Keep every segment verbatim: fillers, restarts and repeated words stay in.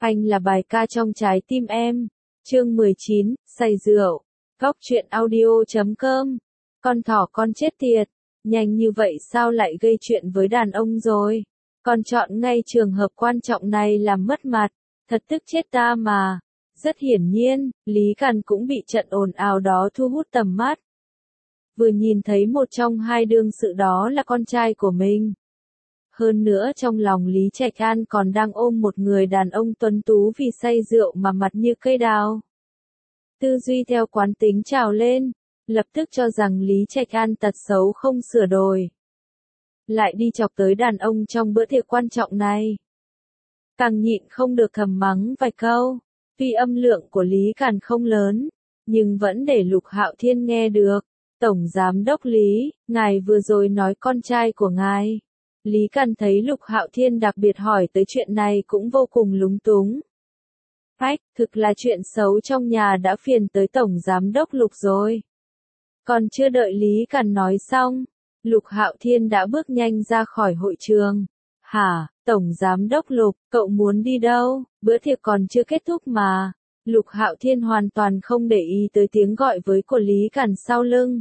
Anh là bài ca trong trái tim em. Chương mười chín, say rượu. Góc truyện audio chấm com. Con thỏ con chết tiệt. Nhanh như vậy sao lại gây chuyện với đàn ông rồi? Con chọn ngay trường hợp quan trọng này làm mất mặt. Thật tức chết ta mà. Rất hiển nhiên, Lý Càn cũng bị trận ồn ào đó thu hút tầm mắt. Vừa nhìn thấy một trong hai đương sự đó là con trai của mình. Hơn nữa trong lòng Lý Trạch An còn đang ôm một người đàn ông tuấn tú vì say rượu mà mặt như cây đào. Tư duy theo quán tính trào lên, lập tức cho rằng Lý Trạch An tật xấu không sửa đổi. Lại đi chọc tới đàn ông trong bữa tiệc quan trọng này. Càng nhịn không được thầm mắng vài câu, tuy âm lượng của Lý Càn không lớn, nhưng vẫn để Lục Hạo Thiên nghe được. Tổng Giám đốc Lý, ngài vừa rồi nói con trai của ngài. Lý Càn thấy Lục Hạo Thiên đặc biệt hỏi tới chuyện này cũng vô cùng lúng túng. Ách, thực là chuyện xấu trong nhà đã phiền tới Tổng Giám đốc Lục rồi. Còn chưa đợi Lý Càn nói xong, Lục Hạo Thiên đã bước nhanh ra khỏi hội trường. Hả, Tổng Giám đốc Lục, cậu muốn đi đâu? Bữa tiệc còn chưa kết thúc mà. Lục Hạo Thiên hoàn toàn không để ý tới tiếng gọi với của Lý Càn sau lưng.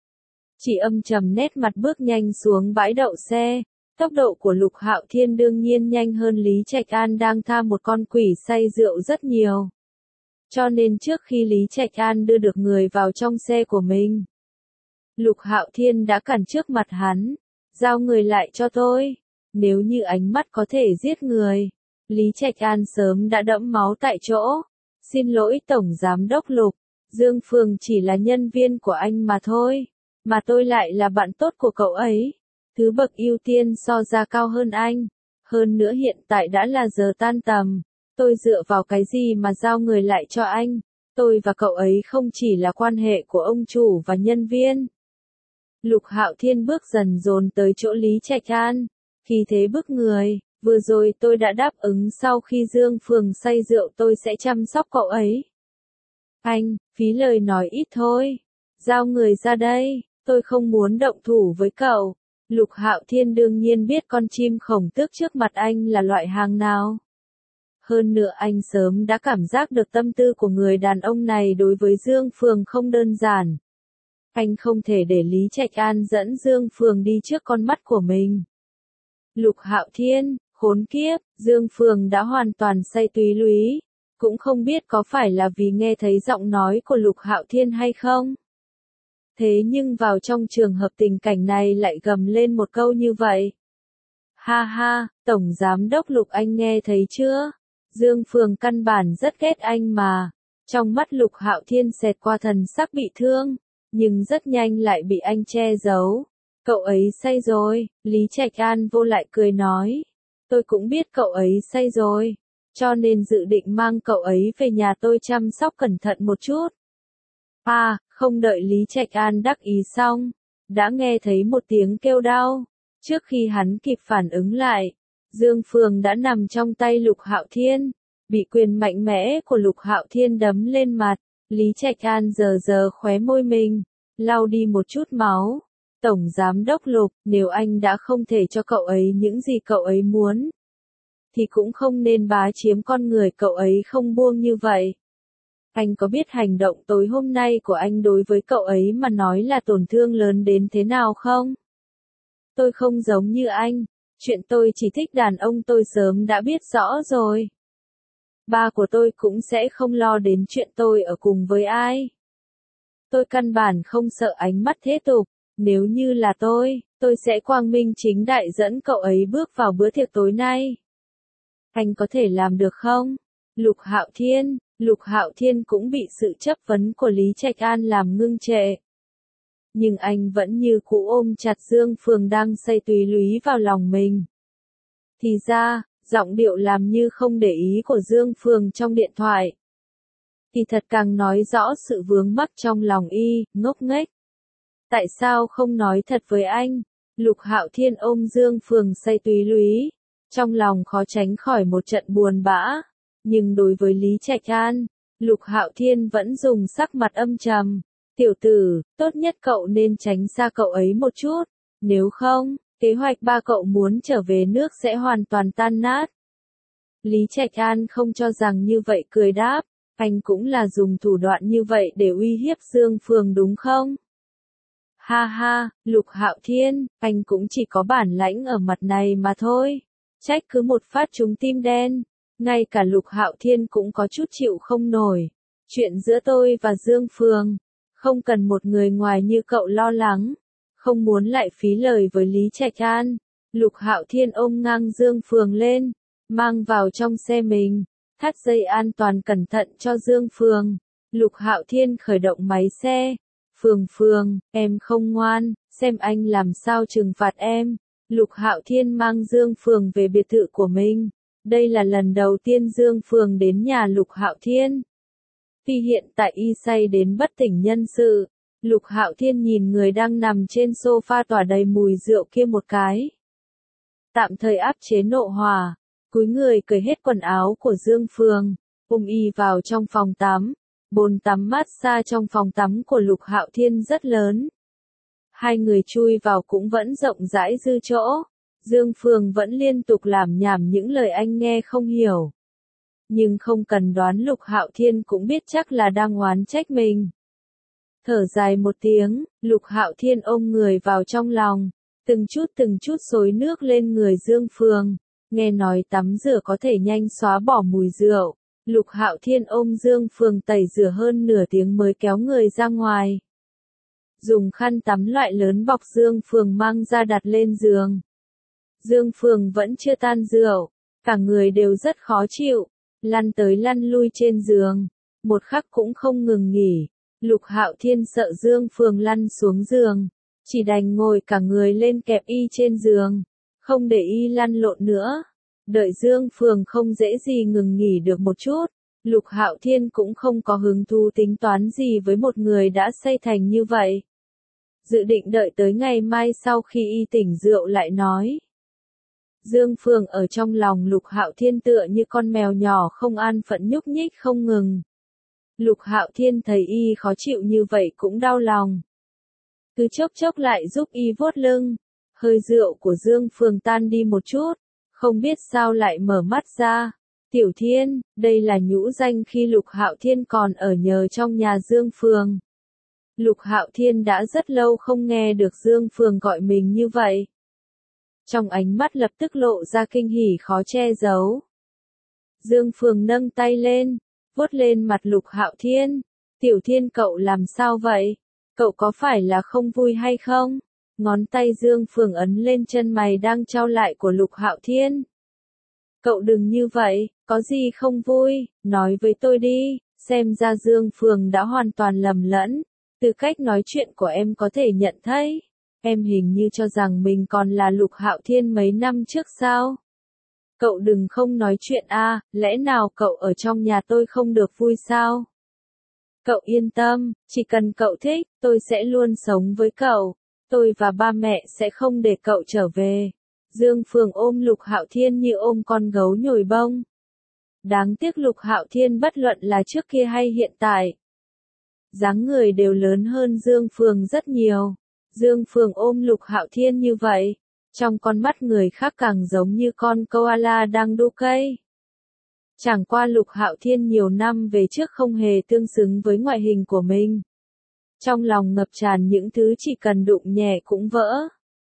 Chỉ âm trầm nét mặt bước nhanh xuống bãi đậu xe. Tốc độ của Lục Hạo Thiên đương nhiên nhanh hơn Lý Trạch An đang tha một con quỷ say rượu rất nhiều. Cho nên trước khi Lý Trạch An đưa được người vào trong xe của mình, Lục Hạo Thiên đã cản trước mặt hắn. Giao người lại cho tôi. Nếu như ánh mắt có thể giết người, Lý Trạch An sớm đã đẫm máu tại chỗ. Xin lỗi Tổng Giám đốc Lục, Dương Phường chỉ là nhân viên của anh mà thôi, mà tôi lại là bạn tốt của cậu ấy. Thứ bậc ưu tiên so ra cao hơn anh. Hơn nữa hiện tại đã là giờ tan tầm. Tôi dựa vào cái gì mà giao người lại cho anh? Tôi và cậu ấy không chỉ là quan hệ của ông chủ và nhân viên. Lục Hạo Thiên bước dần dồn tới chỗ Lý Trạch An. Khi thế bức người, vừa rồi tôi đã đáp ứng sau khi Dương Phường say rượu tôi sẽ chăm sóc cậu ấy. Anh, phí lời nói ít thôi. Giao người ra đây, tôi không muốn động thủ với cậu. Lục Hạo Thiên đương nhiên biết con chim khổng tước trước mặt anh là loại hàng nào. Hơn nữa anh sớm đã cảm giác được tâm tư của người đàn ông này đối với Dương Phường không đơn giản. Anh không thể để Lý Trạch An dẫn Dương Phường đi trước con mắt của mình. Lục Hạo Thiên, khốn kiếp, Dương Phường đã hoàn toàn say túy lúy, cũng không biết có phải là vì nghe thấy giọng nói của Lục Hạo Thiên hay không. Thế nhưng vào trong trường hợp tình cảnh này lại gầm lên một câu như vậy. Ha ha, Tổng Giám đốc Lục anh nghe thấy chưa? Dương Phường căn bản rất ghét anh mà. Trong mắt Lục Hạo Thiên xẹt qua thần sắc bị thương, nhưng rất nhanh lại bị anh che giấu. Cậu ấy say rồi, Lý Trạch An vô lại cười nói. Tôi cũng biết cậu ấy say rồi, cho nên dự định mang cậu ấy về nhà tôi chăm sóc cẩn thận một chút. À, không đợi Lý Trạch An đắc ý xong, đã nghe thấy một tiếng kêu đau. Trước khi hắn kịp phản ứng lại, Dương Phường đã nằm trong tay Lục Hạo Thiên, bị quyền mạnh mẽ của Lục Hạo Thiên đấm lên mặt. Lý Trạch An giờ giờ khóe môi mình, lau đi một chút máu. Tổng Giám đốc Lục, nếu anh đã không thể cho cậu ấy những gì cậu ấy muốn, thì cũng không nên bá chiếm con người cậu ấy không buông như vậy. Anh có biết hành động tối hôm nay của anh đối với cậu ấy mà nói là tổn thương lớn đến thế nào không? Tôi không giống như anh, chuyện tôi chỉ thích đàn ông tôi sớm đã biết rõ rồi. Ba của tôi cũng sẽ không lo đến chuyện tôi ở cùng với ai. Tôi căn bản không sợ ánh mắt thế tục, nếu như là tôi, tôi sẽ quang minh chính đại dẫn cậu ấy bước vào bữa tiệc tối nay. Anh có thể làm được không? Lục Hạo Thiên, Lục Hạo Thiên cũng bị sự chất vấn của Lý Trạch An làm ngưng trệ. Nhưng anh vẫn như cũ ôm chặt Dương Phường đang say túy lúy vào lòng mình. Thì ra, giọng điệu làm như không để ý của Dương Phường trong điện thoại. Thì thật càng nói rõ sự vướng mắc trong lòng y, ngốc nghếch. Tại sao không nói thật với anh? Lục Hạo Thiên ôm Dương Phường say túy lúy, trong lòng khó tránh khỏi một trận buồn bã. Nhưng đối với Lý Trạch An, Lục Hạo Thiên vẫn dùng sắc mặt âm trầm. Tiểu tử, tốt nhất cậu nên tránh xa cậu ấy một chút, nếu không, kế hoạch ba cậu muốn trở về nước sẽ hoàn toàn tan nát. Lý Trạch An không cho rằng như vậy cười đáp, anh cũng là dùng thủ đoạn như vậy để uy hiếp Dương Phường đúng không? Ha ha, Lục Hạo Thiên, anh cũng chỉ có bản lãnh ở mặt này mà thôi. Trách cứ một phát trúng tim đen, ngay cả Lục Hạo Thiên cũng có chút chịu không nổi. Chuyện giữa tôi và Dương Phường, không cần một người ngoài như cậu lo lắng, không muốn lại phí lời với Lý Trạch An. Lục Hạo Thiên ôm ngang Dương Phường lên, mang vào trong xe mình, thắt dây an toàn cẩn thận cho Dương Phường. Lục Hạo Thiên khởi động máy xe. Phường Phường, em không ngoan, xem anh làm sao trừng phạt em. Lục Hạo Thiên mang Dương Phường về biệt thự của mình. Đây là lần đầu tiên Dương Phường đến nhà Lục Hạo Thiên. Tuy hiện tại y say đến bất tỉnh nhân sự, Lục Hạo Thiên nhìn người đang nằm trên sofa tỏa đầy mùi rượu kia một cái. Tạm thời áp chế nộ hỏa, cúi người cởi hết quần áo của Dương Phường, ôm y vào trong phòng tắm. Bồn tắm massage trong phòng tắm của Lục Hạo Thiên rất lớn. Hai người chui vào cũng vẫn rộng rãi dư chỗ. Dương Phường vẫn liên tục lảm nhảm những lời anh nghe không hiểu. Nhưng không cần đoán Lục Hạo Thiên cũng biết chắc là đang oán trách mình. Thở dài một tiếng, Lục Hạo Thiên ôm người vào trong lòng, từng chút từng chút xối nước lên người Dương Phường. Nghe nói tắm rửa có thể nhanh xóa bỏ mùi rượu. Lục Hạo Thiên ôm Dương Phường tẩy rửa hơn nửa tiếng mới kéo người ra ngoài. Dùng khăn tắm loại lớn bọc Dương Phường mang ra đặt lên giường. Dương Phường vẫn chưa tan rượu, cả người đều rất khó chịu, lăn tới lăn lui trên giường, một khắc cũng không ngừng nghỉ. Lục Hạo Thiên sợ Dương Phường lăn xuống giường, chỉ đành ngồi cả người lên kẹp y trên giường, không để y lăn lộn nữa. Đợi Dương Phường không dễ gì ngừng nghỉ được một chút, Lục Hạo Thiên cũng không có hứng thú tính toán gì với một người đã say thành như vậy. Dự định đợi tới ngày mai sau khi y tỉnh rượu lại nói. Dương Phường ở trong lòng Lục Hạo Thiên tựa như con mèo nhỏ không an phận nhúc nhích không ngừng. Lục Hạo Thiên thấy y khó chịu như vậy cũng đau lòng. Cứ chốc chốc lại giúp y vuốt lưng, hơi rượu của Dương Phường tan đi một chút. Không biết sao lại mở mắt ra. Tiểu Thiên, đây là nhũ danh khi Lục Hạo Thiên còn ở nhờ trong nhà Dương Phường. Lục Hạo Thiên đã rất lâu không nghe được Dương Phường gọi mình như vậy. Trong ánh mắt lập tức lộ ra kinh hỉ khó che giấu. Dương Phường nâng tay lên, vuốt lên mặt Lục Hạo Thiên. Tiểu Thiên cậu làm sao vậy? Cậu có phải là không vui hay không? Ngón tay Dương Phường ấn lên chân mày đang trao lại của Lục Hạo Thiên. Cậu đừng như vậy, có gì không vui, nói với tôi đi. Xem ra Dương Phường đã hoàn toàn lầm lẫn. Từ cách nói chuyện của em có thể nhận thấy, em hình như cho rằng mình còn là Lục Hạo Thiên mấy năm trước sao? Cậu đừng không nói chuyện a, lẽ nào cậu ở trong nhà tôi không được vui sao? Cậu yên tâm, chỉ cần cậu thích, tôi sẽ luôn sống với cậu. Tôi và ba mẹ sẽ không để cậu trở về. Dương Phường ôm Lục Hạo Thiên như ôm con gấu nhồi bông. Đáng tiếc Lục Hạo Thiên bất luận là trước kia hay hiện tại, dáng người đều lớn hơn Dương Phường rất nhiều. Dương Phường ôm Lục Hạo Thiên như vậy, trong con mắt người khác càng giống như con koala đang đu cây. Chẳng qua Lục Hạo Thiên nhiều năm về trước không hề tương xứng với ngoại hình của mình. Trong lòng ngập tràn những thứ chỉ cần đụng nhẹ cũng vỡ.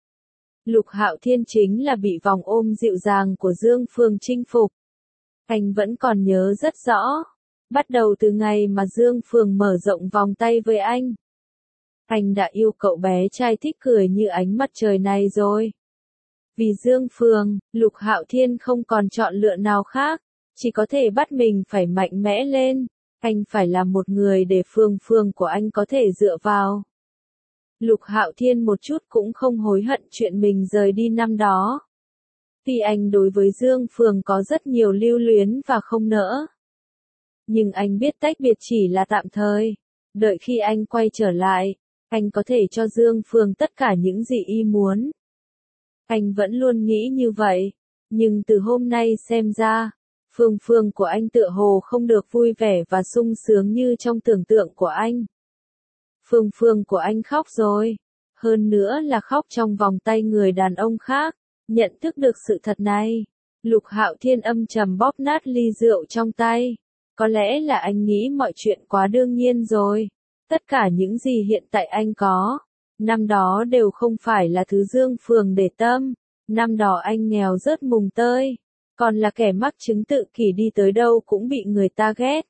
Lục Hạo Thiên chính là bị vòng ôm dịu dàng của Dương Phường chinh phục. Anh vẫn còn nhớ rất rõ. Bắt đầu từ ngày mà Dương Phường mở rộng vòng tay với anh, anh đã yêu cậu bé trai thích cười như ánh mặt trời này rồi. Vì Dương Phường, Lục Hạo Thiên không còn chọn lựa nào khác, chỉ có thể bắt mình phải mạnh mẽ lên. Anh phải là một người để Phường Phường của anh có thể dựa vào. Lục Hạo Thiên một chút cũng không hối hận chuyện mình rời đi năm đó. Tuy anh đối với Dương Phường có rất nhiều lưu luyến và không nỡ, nhưng anh biết tách biệt chỉ là tạm thời. Đợi khi anh quay trở lại, anh có thể cho Dương Phường tất cả những gì y muốn. Anh vẫn luôn nghĩ như vậy, nhưng từ hôm nay xem ra, Phường Phường của anh tựa hồ không được vui vẻ và sung sướng như trong tưởng tượng của anh. Phường Phường của anh khóc rồi, hơn nữa là khóc trong vòng tay người đàn ông khác. Nhận thức được sự thật này, Lục Hạo Thiên âm trầm bóp nát ly rượu trong tay. Có lẽ là anh nghĩ mọi chuyện quá đương nhiên rồi. Tất cả những gì hiện tại anh có, năm đó đều không phải là thứ Dương Phường để tâm. Năm đó anh nghèo rớt mùng tơi, còn là kẻ mắc chứng tự kỷ đi tới đâu cũng bị người ta ghét.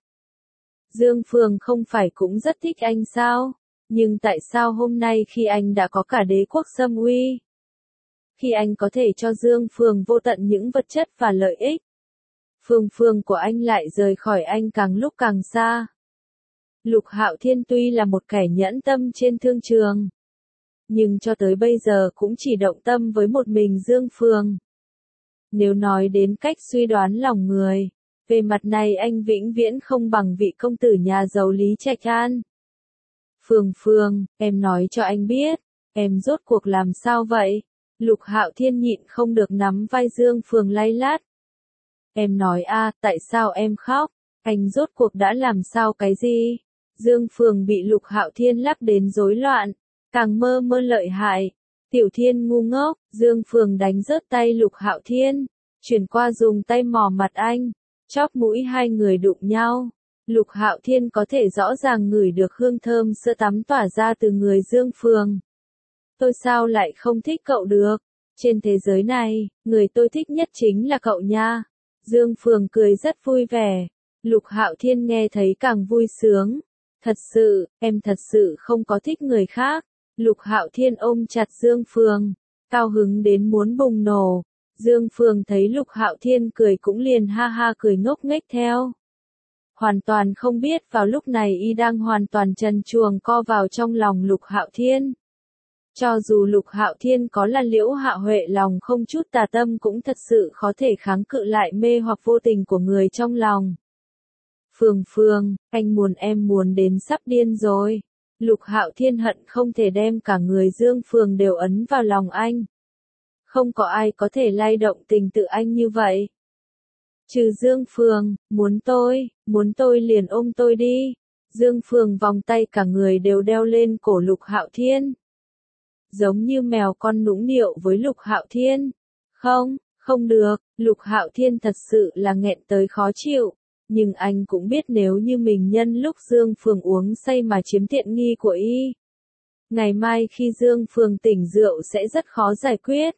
Dương Phường không phải cũng rất thích anh sao? Nhưng tại sao hôm nay khi anh đã có cả đế quốc Sâm Uy, khi anh có thể cho Dương Phường vô tận những vật chất và lợi ích, Phường Phường của anh lại rời khỏi anh càng lúc càng xa. Lục Hạo Thiên tuy là một kẻ nhẫn tâm trên thương trường, nhưng cho tới bây giờ cũng chỉ động tâm với một mình Dương Phường. Nếu nói đến cách suy đoán lòng người, về mặt này anh vĩnh viễn không bằng vị công tử nhà giàu Lý Trạch An. Phường Phường, em nói cho anh biết, em rốt cuộc làm sao vậy? Lục Hạo Thiên nhịn không được nắm vai Dương Phường lay lát. Em nói a, tại sao em khóc? Anh rốt cuộc đã làm sao cái gì? Dương Phường bị Lục Hạo Thiên lắc đến rối loạn, càng mơ mơ lợi hại. Tiểu Thiên ngu ngốc, Dương Phường đánh rớt tay Lục Hạo Thiên, chuyển qua dùng tay mò mặt anh, chóp mũi hai người đụng nhau. Lục Hạo Thiên có thể rõ ràng ngửi được hương thơm sữa tắm tỏa ra từ người Dương Phường. Tôi sao lại không thích cậu được? Trên thế giới này, người tôi thích nhất chính là cậu nha. Dương Phường cười rất vui vẻ. Lục Hạo Thiên nghe thấy càng vui sướng. Thật sự, em thật sự không có thích người khác. Lục Hạo Thiên ôm chặt Dương Phường, cao hứng đến muốn bùng nổ. Dương Phường thấy Lục Hạo Thiên cười cũng liền ha ha cười ngốc nghếch theo. Hoàn toàn không biết vào lúc này y đang hoàn toàn trần truồng co vào trong lòng Lục Hạo Thiên. Cho dù Lục Hạo Thiên có là Liễu Hạ Huệ lòng không chút tà tâm cũng thật sự khó thể kháng cự lại mê hoặc vô tình của người trong lòng. Phường Phường, anh muốn em muốn đến sắp điên rồi. Lục Hạo Thiên hận không thể đem cả người Dương Phường đều ấn vào lòng anh. Không có ai có thể lay động tình tự anh như vậy. Trừ Dương Phường, muốn tôi, muốn tôi liền ôm tôi đi. Dương Phường vòng tay cả người đều đeo lên cổ Lục Hạo Thiên. Giống như mèo con nũng nịu với Lục Hạo Thiên. Không, không được, Lục Hạo Thiên thật sự là nghẹn tới khó chịu. Nhưng anh cũng biết nếu như mình nhân lúc Dương Phường uống say mà chiếm tiện nghi của y, ngày mai khi Dương Phường tỉnh rượu sẽ rất khó giải quyết.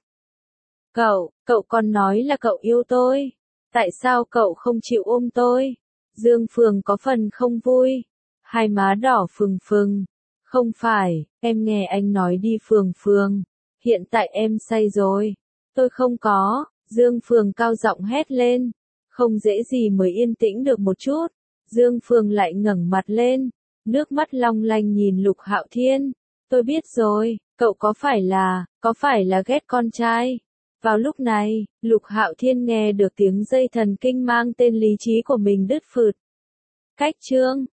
Cậu, cậu còn nói là cậu yêu tôi. Tại sao cậu không chịu ôm tôi? Dương Phường có phần không vui. Hai má đỏ phừng phừng. Không phải, em nghe anh nói đi Phường Phường. Hiện tại em say rồi. Tôi không có. Dương Phường cao giọng hét lên. Không dễ gì mới yên tĩnh được một chút. Dương Phường lại ngẩng mặt lên. Nước mắt long lanh nhìn Lục Hạo Thiên. Tôi biết rồi, cậu có phải là, có phải là ghét con trai? Vào lúc này, Lục Hạo Thiên nghe được tiếng dây thần kinh mang tên lý trí của mình đứt phượt. Cách chương